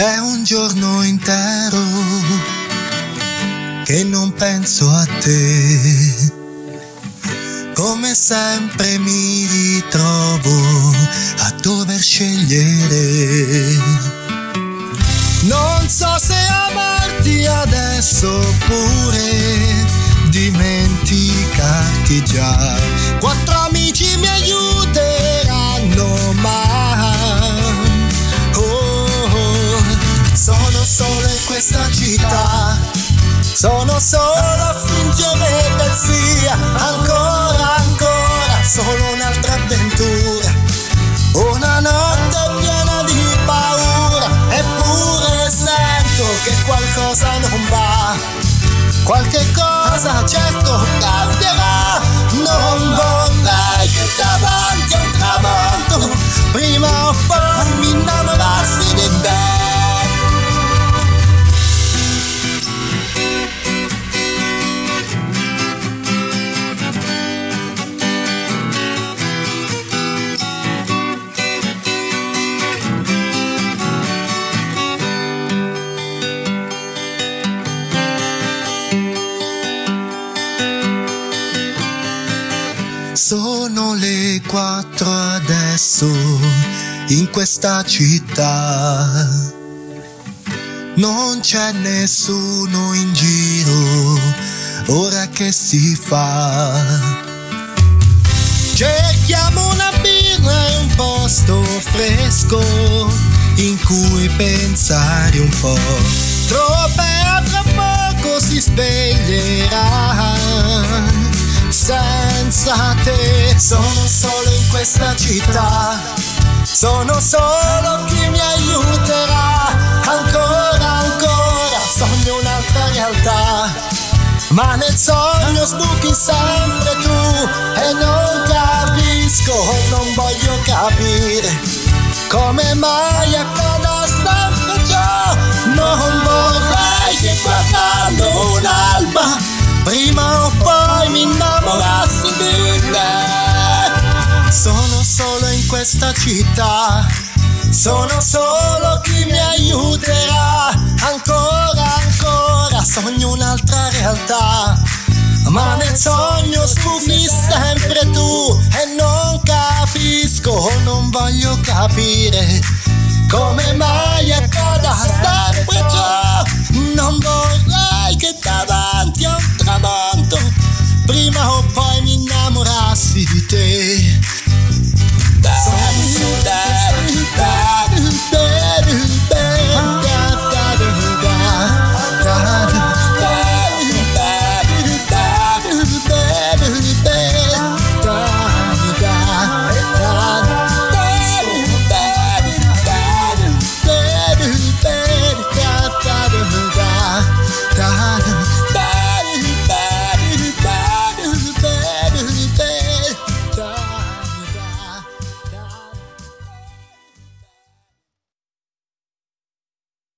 È un giorno intero che non penso a te. Come sempre mi ritrovo a dover scegliere. Non so se amarti adesso oppure dimenticarti già. 4 amici mi aiuteranno, ma sono solo in questa città. Sono solo a fingere che sia ancora, solo un'altra avventura. Una notte piena di paura, eppure sento che qualcosa non va. Qualche cosa certo cambierà. Non vorrei che davanti a un tramonto prima o poi mi innamorassi di te. Sono le 4 adesso in questa città. Non c'è nessuno in giro, ora che si fa? Cerchiamo una birra e un posto fresco in cui pensare un po'. Tropea tra poco si sveglierà. Senza te sono solo in questa città. Sono solo chi mi aiuterà. Ancora, sogno un'altra realtà. Ma nel sogno sbuchi sempre tu. E non capisco, non voglio capire come mai accada sempre ciò. Non vorrei che guardando un'alba prima o poi mi innamorassi di te. Sono solo in questa città. Sono solo chi mi aiuterà. Ancora, sogno un'altra realtà. Ma nel sogno sfuggi sempre tu. E non capisco, non voglio capire come mai accada sempre ciò. Non vorrei che davanti